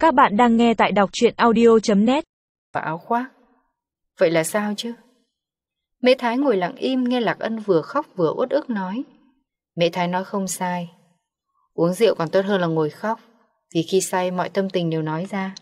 Các bạn đang nghe tại đọc truyện audio.net. Và áo khoác. Vậy là sao chứ? Mễ Thái ngồi lặng im nghe Lạc Ân vừa khóc vừa uất ức nói. Mễ Thái nói không sai. Uống rượu còn tốt hơn là ngồi khóc, vì khi say mọi tâm tình đều nói ra.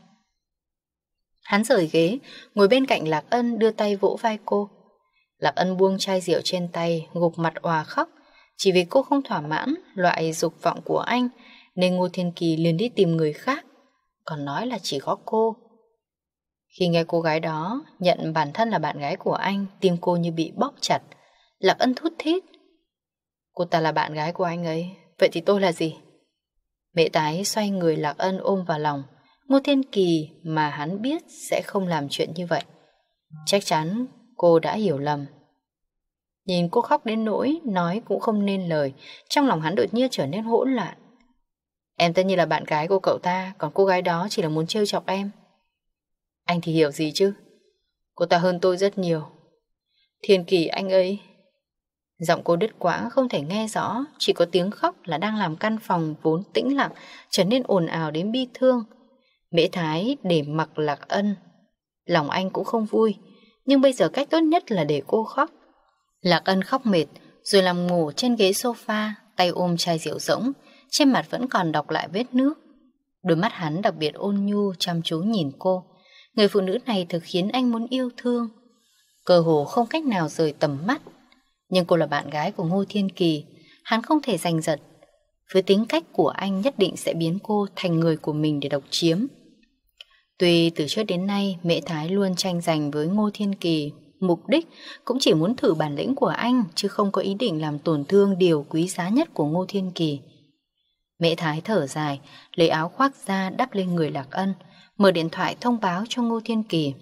Hắn rời ghế, ngồi bên cạnh Lạc Ân đưa tay vỗ vai cô. Lạc Ân buông chai rượu trên tay, gục mặt òa khóc. Chỉ vì cô không thỏa mãn loại dục vọng của anh, nên Ngô Thiên Kỳ liền đi tìm người khác, còn nói là chỉ có cô. Khi nghe cô gái đó nhận bản thân là bạn gái của anh, tim cô như bị bóp chặt. Lạc Ân thút thít. Cô ta là bạn gái của anh ấy, vậy thì tôi là gì? Mễ Tái xoay người Lạc Ân ôm vào lòng. Ngô Thiên Kỳ mà hắn biết sẽ không làm chuyện như vậy. Chắc chắn cô đã hiểu lầm. Nhìn cô khóc đến nỗi nói cũng không nên lời, trong lòng hắn đột nhiên trở nên hỗn loạn. Em tất nhiên là bạn gái của cậu ta, còn cô gái đó chỉ là muốn trêu chọc em. Anh thì hiểu gì chứ? Cô ta hơn tôi rất nhiều. Thiên Kỳ anh ấy... Giọng cô đứt quãng không thể nghe rõ, chỉ có tiếng khóc là đang làm căn phòng vốn tĩnh lặng trở nên ồn ào đến bi thương. Mễ Thái để mặc Lạc Ân. Lòng anh cũng không vui, nhưng bây giờ cách tốt nhất là để cô khóc. Lạc Ân khóc mệt, rồi nằm ngủ trên ghế sofa, tay ôm chai rượu rỗng, trên mặt vẫn còn đọng lại vết nước. Đôi mắt hắn đặc biệt ôn nhu chăm chú nhìn cô. Người phụ nữ này thực khiến anh muốn yêu thương. Cơ hồ không cách nào rời tầm mắt. Nhưng cô là bạn gái của Ngô Thiên Kỳ, hắn không thể giành giật. Với tính cách của anh nhất định sẽ biến cô thành người của mình để độc chiếm. Tuy từ trước đến nay Mễ Thái luôn tranh giành với Ngô Thiên Kỳ, mục đích cũng chỉ muốn thử bản lĩnh của anh, chứ không có ý định làm tổn thương điều quý giá nhất của Ngô Thiên Kỳ. Mễ Thái thở dài, lấy áo khoác ra đắp lên người Lạc Ân, mở điện thoại thông báo cho Ngô Thiên Kỳ.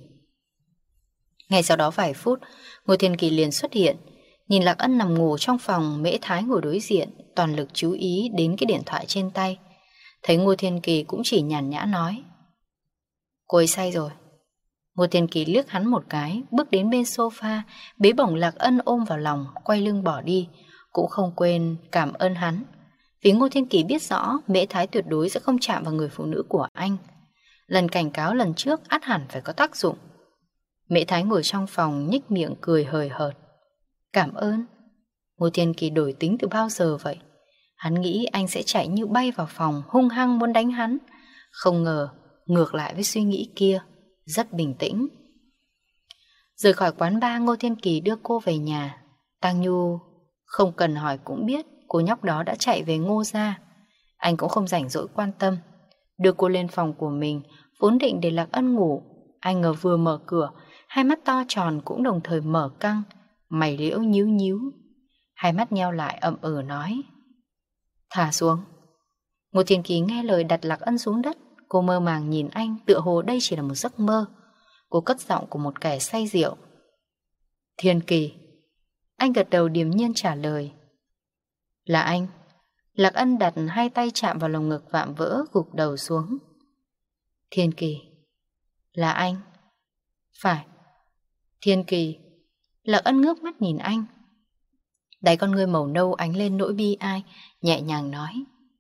Ngay sau đó vài phút, Ngô Thiên Kỳ liền xuất hiện. Nhìn Lạc Ân nằm ngủ trong phòng, Mễ Thái ngồi đối diện, toàn lực chú ý đến cái điện thoại trên tay. Thấy Ngô Thiên Kỳ cũng chỉ nhàn nhã nói. Cô ấy say rồi. Ngô Thiên Kỳ liếc hắn một cái, bước đến bên sofa, bế bổng Lạc Ân ôm vào lòng, quay lưng bỏ đi, cũng không quên cảm ơn hắn. Vì Ngô Thiên Kỳ biết rõ Mễ Thái tuyệt đối sẽ không chạm vào người phụ nữ của anh. Lần cảnh cáo lần trước ắt hẳn phải có tác dụng. Mễ Thái ngồi trong phòng nhếch miệng cười hời hợt. Cảm ơn. Ngô Thiên Kỳ đổi tính từ bao giờ vậy? Hắn nghĩ anh sẽ chạy như bay vào phòng, hung hăng muốn đánh hắn. Không ngờ, ngược lại với suy nghĩ kia, rất bình tĩnh. Rời khỏi quán bar, Ngô Thiên Kỳ đưa cô về nhà. Tang Nhu không cần hỏi cũng biết cô nhóc đó đã chạy về Ngô gia. Anh cũng không rảnh rỗi quan tâm. Đưa cô lên phòng của mình, vốn định để Lạc Ân ngủ. Anh ngờ vừa mở cửa, hai mắt to tròn cũng đồng thời mở căng, mày liễu nhíu nhíu. Hai mắt nheo lại ậm ừ nói. Thả xuống. Ngô Thiên Kỳ nghe lời đặt Lạc Ân xuống đất. Cô mơ màng nhìn anh, tựa hồ đây chỉ là một giấc mơ. Cô cất giọng của một kẻ say rượu. Thiên Kỳ. Anh gật đầu điềm nhiên trả lời. Là anh. Lạc Ân đặt hai tay chạm vào lồng ngực vạm vỡ, gục đầu xuống. Thiên Kỳ. Là anh. Phải. Thiên Kỳ. Lạc Ân ngước mắt nhìn anh. Đáy con ngươi màu nâu ánh lên nỗi bi ai, nhẹ nhàng nói.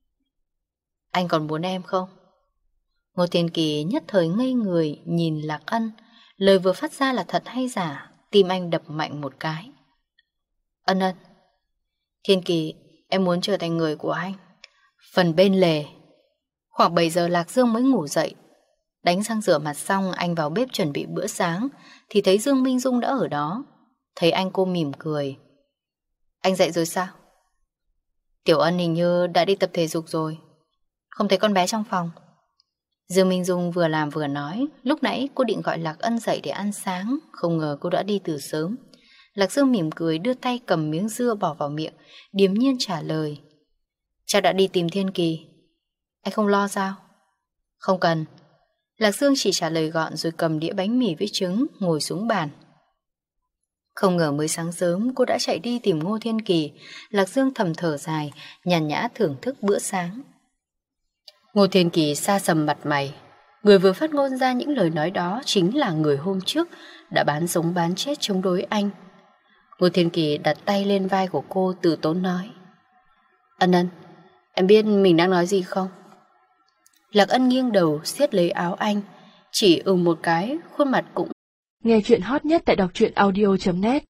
Anh còn muốn em không? Ngô Thiên Kỳ nhất thời ngây người nhìn Lạc Ân. Lời vừa phát ra là thật hay giả? Tim anh đập mạnh một cái. Ân. Thiên Kỳ, em muốn trở thành người của anh. Phần bên lề. Khoảng 7 giờ Lạc Dương mới ngủ dậy. Đánh răng rửa mặt xong, anh vào bếp chuẩn bị bữa sáng thì thấy Dương Minh Dung đã ở đó. Thấy anh cô mỉm cười. Anh dậy rồi sao? Tiểu Ân hình như đã đi tập thể dục rồi. Không thấy con bé trong phòng. Dương Minh Dung vừa làm vừa nói. Lúc nãy cô định gọi Lạc Ân dậy để ăn sáng, không ngờ cô đã đi từ sớm. Lạc Dương mỉm cười đưa tay cầm miếng dưa bỏ vào miệng, điềm nhiên trả lời. Chắc đã đi tìm Thiên Kỳ. Anh không lo sao? Không cần. Lạc Dương chỉ trả lời gọn rồi cầm đĩa bánh mì với trứng ngồi xuống bàn. Không ngờ mới sáng sớm cô đã chạy đi tìm Ngô Thiên Kỳ. Lạc Dương thầm thở dài, nhàn nhã thưởng thức bữa sáng. Ngô Thiên Kỳ xa sầm mặt mày. Người vừa phát ngôn ra những lời nói đó chính là người hôm trước đã bán sống bán chết chống đối anh. Ngô Thiên Kỳ đặt tay lên vai của cô, từ tốn nói. Ân, em biết mình đang nói gì không? Lạc Ân nghiêng đầu siết lấy áo anh, chỉ một cái, khuôn mặt cũng. Nghe chuyện hot nhất tại đọc truyện audio.net